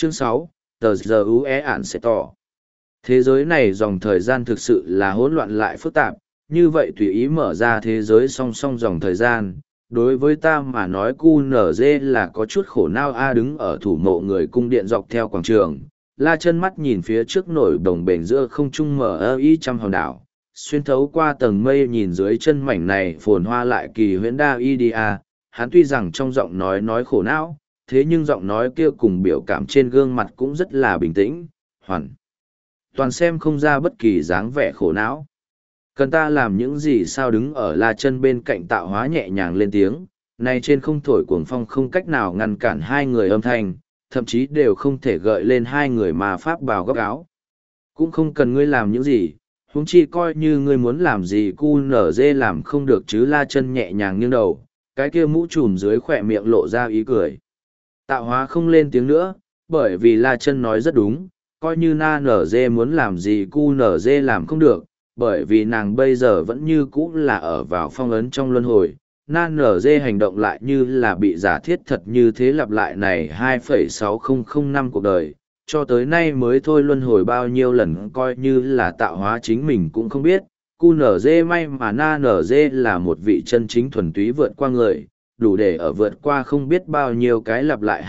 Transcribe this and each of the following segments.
Chương 6, tờ giờ UE ản sẽ tỏ. Thế giới này dòng thời gian thực sự là hỗn loạn lại phức tạp, như vậy tùy ý mở ra thế giới song song dòng thời gian. Đối với ta mà nói QNZ là có chút khổ nao a đứng ở thủ mộ người cung điện dọc theo quảng trường. La chân mắt nhìn phía trước nổi đồng bền giữa không trung mở y trăm hòn đảo, xuyên thấu qua tầng mây nhìn dưới chân mảnh này phồn hoa lại kỳ huyễn đa Idia. Hắn tuy rằng trong giọng nói khổ não, thế nhưng giọng nói kia cùng biểu cảm trên gương mặt cũng rất là bình tĩnh, hoàn toàn xem không ra bất kỳ dáng vẻ khổ não. Cần ta làm những gì sao đứng ở La chân bên cạnh tạo hóa nhẹ nhàng lên tiếng, này trên không thổi cuồng phong không cách nào ngăn cản hai người âm thanh, thậm chí đều không thể gợi lên hai người mà pháp bào góc áo. Cũng không cần ngươi làm những gì, huống chi coi như ngươi muốn làm gì QNZ làm không được chứ. La chân nhẹ nhàng nghiêng đầu, cái kia mũ trùm dưới khỏe miệng lộ ra ý cười. Tạo hóa không lên tiếng nữa, bởi vì La chân nói rất đúng, coi như NZ muốn làm gì QNZ làm không được, bởi vì nàng bây giờ vẫn như cũ là ở vào phong ấn trong luân hồi. NZ hành động lại như là bị giả thiết thật như thế lặp lại này 2,6005 cuộc đời, cho tới nay mới thôi luân hồi bao nhiêu lần coi như là tạo hóa chính mình cũng không biết. QNZ may mà NZ là một vị chân chính thuần túy vượt qua người, đủ để ở vượt qua không biết bao nhiêu cái lặp lại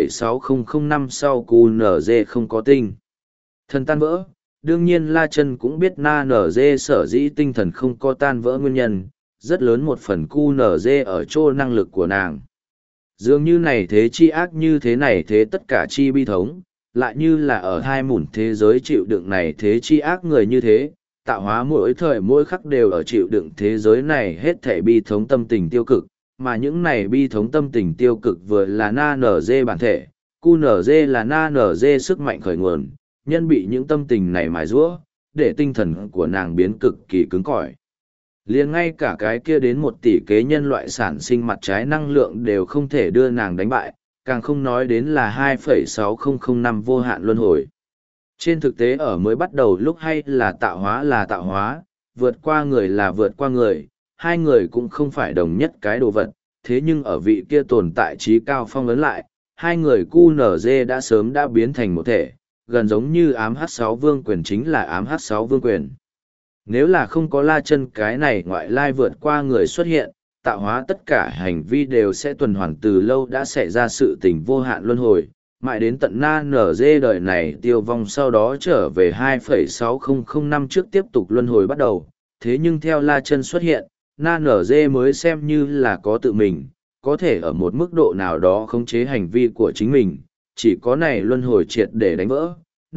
2,6005 sau QNZ không có tinh thần tan vỡ. Đương nhiên La chân cũng biết NZ sở dĩ tinh thần không có tan vỡ nguyên nhân, rất lớn một phần QNZ ở chỗ năng lực của nàng. Dường như này thế chi ác như thế này thế tất cả chi bi thống, lại như là ở hai mủn thế giới chịu đựng này thế chi ác người như thế, tạo hóa mỗi thời mỗi khắc đều ở chịu đựng thế giới này hết thể bi thống tâm tình tiêu cực, mà những này bi thống tâm tình tiêu cực vừa là NZ bản thể, QNZ là NZ sức mạnh khởi nguồn, nhân bị những tâm tình này mài rũa, để tinh thần của nàng biến cực kỳ cứng cỏi. Liền ngay cả cái kia đến 1 tỷ kế nhân loại sản sinh mặt trái năng lượng đều không thể đưa nàng đánh bại, càng không nói đến là 2,6005 vô hạn luân hồi. Trên thực tế ở mới bắt đầu lúc hay là tạo hóa, vượt qua người là vượt qua người, hai người cũng không phải đồng nhất cái đồ vật, thế nhưng ở vị kia tồn tại trí cao phong ấn lại, hai người QNZ đã sớm đã biến thành một thể, gần giống như ám H6 vương quyền chính là ám H6 vương quyền. Nếu là không có La chân cái này ngoại lai vượt qua người xuất hiện, tạo hóa tất cả hành vi đều sẽ tuần hoàn từ lâu đã xảy ra sự tình vô hạn luân hồi, mãi đến tận NZ đời này tiêu vong sau đó trở về 2,6005 trước tiếp tục luân hồi bắt đầu. Thế nhưng theo La chân xuất hiện, NZ mới xem như là có tự mình, có thể ở một mức độ nào đó khống chế hành vi của chính mình, chỉ có này luân hồi triệt để đánh vỡ,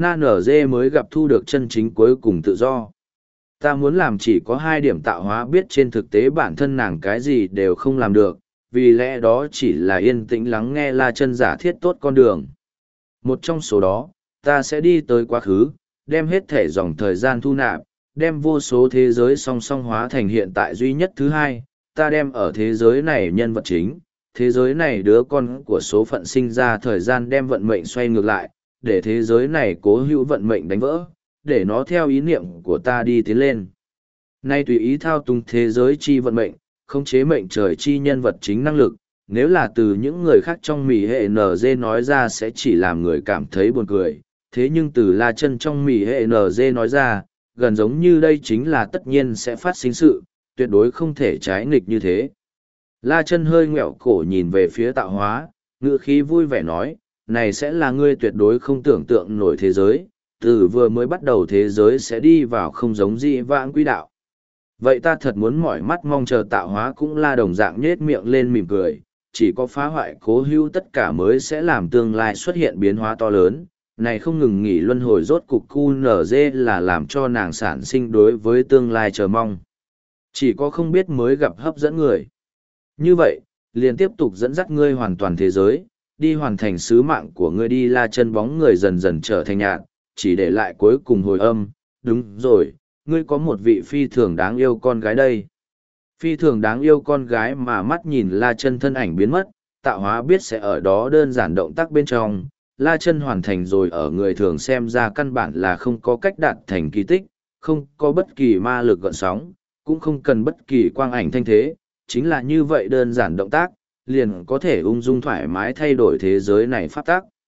NZ mới gặp thu được chân chính cuối cùng tự do. Ta muốn làm chỉ có 2 điểm. Tạo hóa biết trên thực tế bản thân nàng cái gì đều không làm được, vì lẽ đó chỉ là yên tĩnh lắng nghe La chân giả thiết tốt con đường. Một trong số đó, ta sẽ đi tới quá khứ, đem hết thể dòng thời gian thu nạp, đem vô số thế giới song song hóa thành hiện tại duy nhất thứ hai, ta đem ở thế giới này nhân vật chính, thế giới này đứa con của số phận sinh ra thời gian đem vận mệnh xoay ngược lại, để thế giới này cố hữu vận mệnh đánh vỡ, để nó theo ý niệm của ta đi tiến lên. Nay tùy ý thao túng thế giới chi vận mệnh, khống chế mệnh trời chi nhân vật chính năng lực, nếu là từ những người khác trong mỉ hệ NG nói ra sẽ chỉ làm người cảm thấy buồn cười, thế nhưng từ La chân trong mỉ hệ NG nói ra, gần giống như đây chính là tất nhiên sẽ phát sinh sự, tuyệt đối không thể trái nghịch như thế. La chân hơi ngẹo cổ nhìn về phía tạo hóa, ngữ khí vui vẻ nói, này sẽ là ngươi tuyệt đối không tưởng tượng nổi thế giới, từ vừa mới bắt đầu thế giới sẽ đi vào không giống dị vãng quỹ đạo. Vậy ta thật muốn mỏi mắt mong chờ. Tạo hóa cũng là đồng dạng nhết miệng lên mỉm cười, chỉ có phá hoại cố hữu tất cả mới sẽ làm tương lai xuất hiện biến hóa to lớn. Này không ngừng nghỉ luân hồi rốt cục QNZ là làm cho nàng sản sinh đối với tương lai chờ mong. Chỉ có không biết mới gặp hấp dẫn người. Như vậy, liền tiếp tục dẫn dắt ngươi hoàn toàn thế giới, đi hoàn thành sứ mạng của ngươi đi. La chân bóng người dần dần trở thành nhạt, chỉ để lại cuối cùng hồi âm, đúng rồi, ngươi có một vị phi thường đáng yêu con gái đây. Phi thường đáng yêu con gái mà mắt nhìn La chân thân ảnh biến mất, tạo hóa biết sẽ ở đó đơn giản động tác bên trong, La chân hoàn thành rồi ở người thường xem ra căn bản là không có cách đạt thành kỳ tích, không có bất kỳ ma lực gợn sóng, cũng không cần bất kỳ quang ảnh thanh thế, chính là như vậy đơn giản động tác, liền có thể ung dung thoải mái thay đổi thế giới này pháp tắc.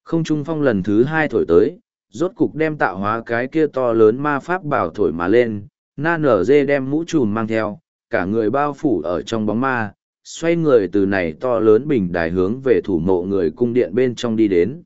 Không trung phong lần thứ hai thổi tới, rốt cục đem tạo hóa cái kia to lớn ma pháp bảo thổi mà lên, na nở dê đem mũ trùm mang theo, cả người bao phủ ở trong bóng ma, xoay người từ này to lớn bình đài hướng về thủ mộ người cung điện bên trong đi đến.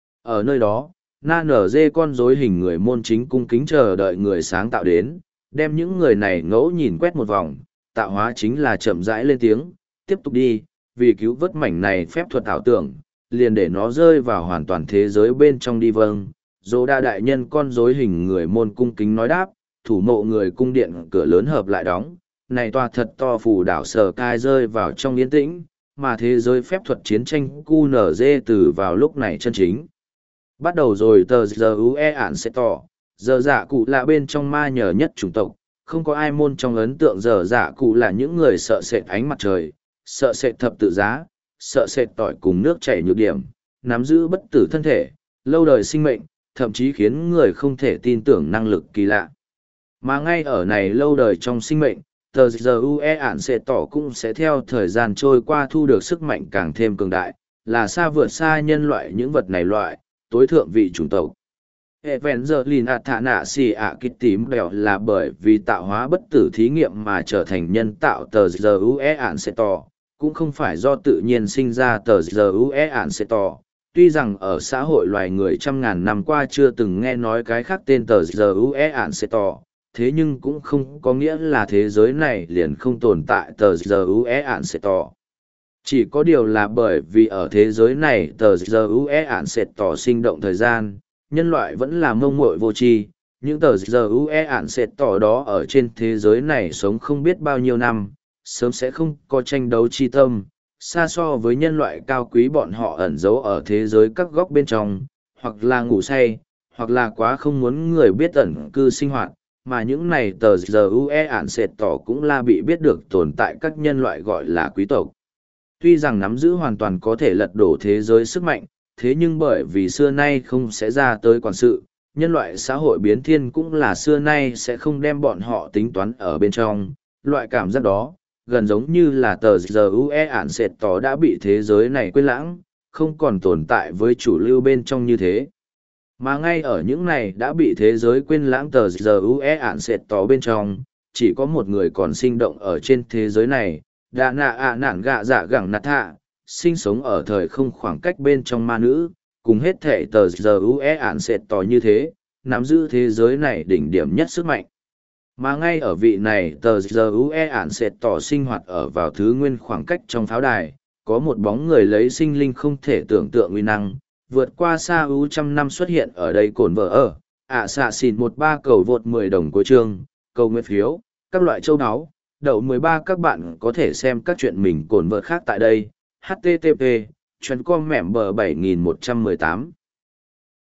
Ở nơi đó, na nở dê con rối hình người môn chính cung kính chờ đợi người sáng tạo đến, đem những người này ngẫu nhìn quét một vòng, tạo hóa chính là chậm rãi lên tiếng, tiếp tục đi, vì cứu vớt mảnh này phép thuật ảo tưởng, liền để nó rơi vào hoàn toàn thế giới bên trong đi vâng. Dô đa đại nhân con rối hình người môn cung kính nói đáp, thủ mộ người cung điện cửa lớn hợp lại đóng, này tòa thật to phù đảo sở cai rơi vào trong yên tĩnh, mà thế giới phép thuật chiến tranh QNZ từ vào lúc này chân chính. Bắt đầu rồi tờ giờ UE ản sẽ tỏ, giờ dạ cụ là bên trong ma nhờ nhất chủng tộc, không có ai môn trong ấn tượng giờ dạ cụ là những người sợ sệt ánh mặt trời, sợ sệt thập tự giá, sợ sệt tỏi cùng nước chảy nhược điểm, nắm giữ bất tử thân thể, lâu đời sinh mệnh, thậm chí khiến người không thể tin tưởng năng lực kỳ lạ. Mà ngay ở này lâu đời trong sinh mệnh, tờ giờ UE ản sẽ tỏ cũng sẽ theo thời gian trôi qua thu được sức mạnh càng thêm cường đại, là xa vượt xa nhân loại những vật này loại, tối thượng vị chủng tộc. Evangeline Athanasia Kittim đèo là bởi vì tạo hóa bất tử thí nghiệm mà trở thành nhân tạo tờ giờ UE ản sẽ tỏ, cũng không phải do tự nhiên sinh ra tờ giờ UE ản sẽ tỏ. Tuy rằng ở xã hội loài người trăm ngàn năm qua chưa từng nghe nói cái khác tên tờ giờ UE ản sẽ tỏ, thế nhưng cũng không có nghĩa là thế giới này liền không tồn tại tờ giờ UE ản sẽ tỏ. Chỉ có điều là bởi vì ở thế giới này tờ giờ UE ản sẽ tỏ sinh động thời gian, nhân loại vẫn là mông muội vô tri. Những tờ giờ UE ản sẽ tỏ đó ở trên thế giới này sống không biết bao nhiêu năm, sớm sẽ không có tranh đấu chi tâm, xa so với nhân loại cao quý bọn họ ẩn giấu ở thế giới các góc bên trong, hoặc là ngủ say, hoặc là quá không muốn người biết ẩn cư sinh hoạt, mà những này tờ giờ UE ản sẽ tỏ cũng là bị biết được tồn tại các nhân loại gọi là quý tộc. Tuy rằng nắm giữ hoàn toàn có thể lật đổ thế giới sức mạnh, thế nhưng bởi vì xưa nay không sẽ ra tới quản sự, nhân loại xã hội biến thiên cũng là xưa nay sẽ không đem bọn họ tính toán ở bên trong. Loại cảm giác đó, gần giống như là tờ giờ UE ản sệt tỏ đã bị thế giới này quên lãng, không còn tồn tại với chủ lưu bên trong như thế. Mà ngay ở những này đã bị thế giới quên lãng tờ giờ UE ản sệt tỏ bên trong, chỉ có một người còn sinh động ở trên thế giới này, đà nạ ạ nản gạ dạ gẳng nạt hạ, sinh sống ở thời không khoảng cách bên trong ma nữ, cùng hết thể tờ giờ UE ản sệt tỏ như thế, nắm giữ thế giới này đỉnh điểm nhất sức mạnh. Mà ngay ở vị này tờ giờ UE ản sệt tỏ sinh hoạt ở vào thứ nguyên khoảng cách trong pháo đài, có một bóng người lấy sinh linh không thể tưởng tượng uy năng, vượt qua xa ưu trăm năm xuất hiện ở đây cồn vợ ở, xạ xìn 13 cầu vượt 10 đồng cuối chương, cầu nguyện phiếu, các loại châu áo, đậu 13 các bạn có thể xem các chuyện mình cồn vợ khác tại đây, http, chuyến com mẻm bờ 7118.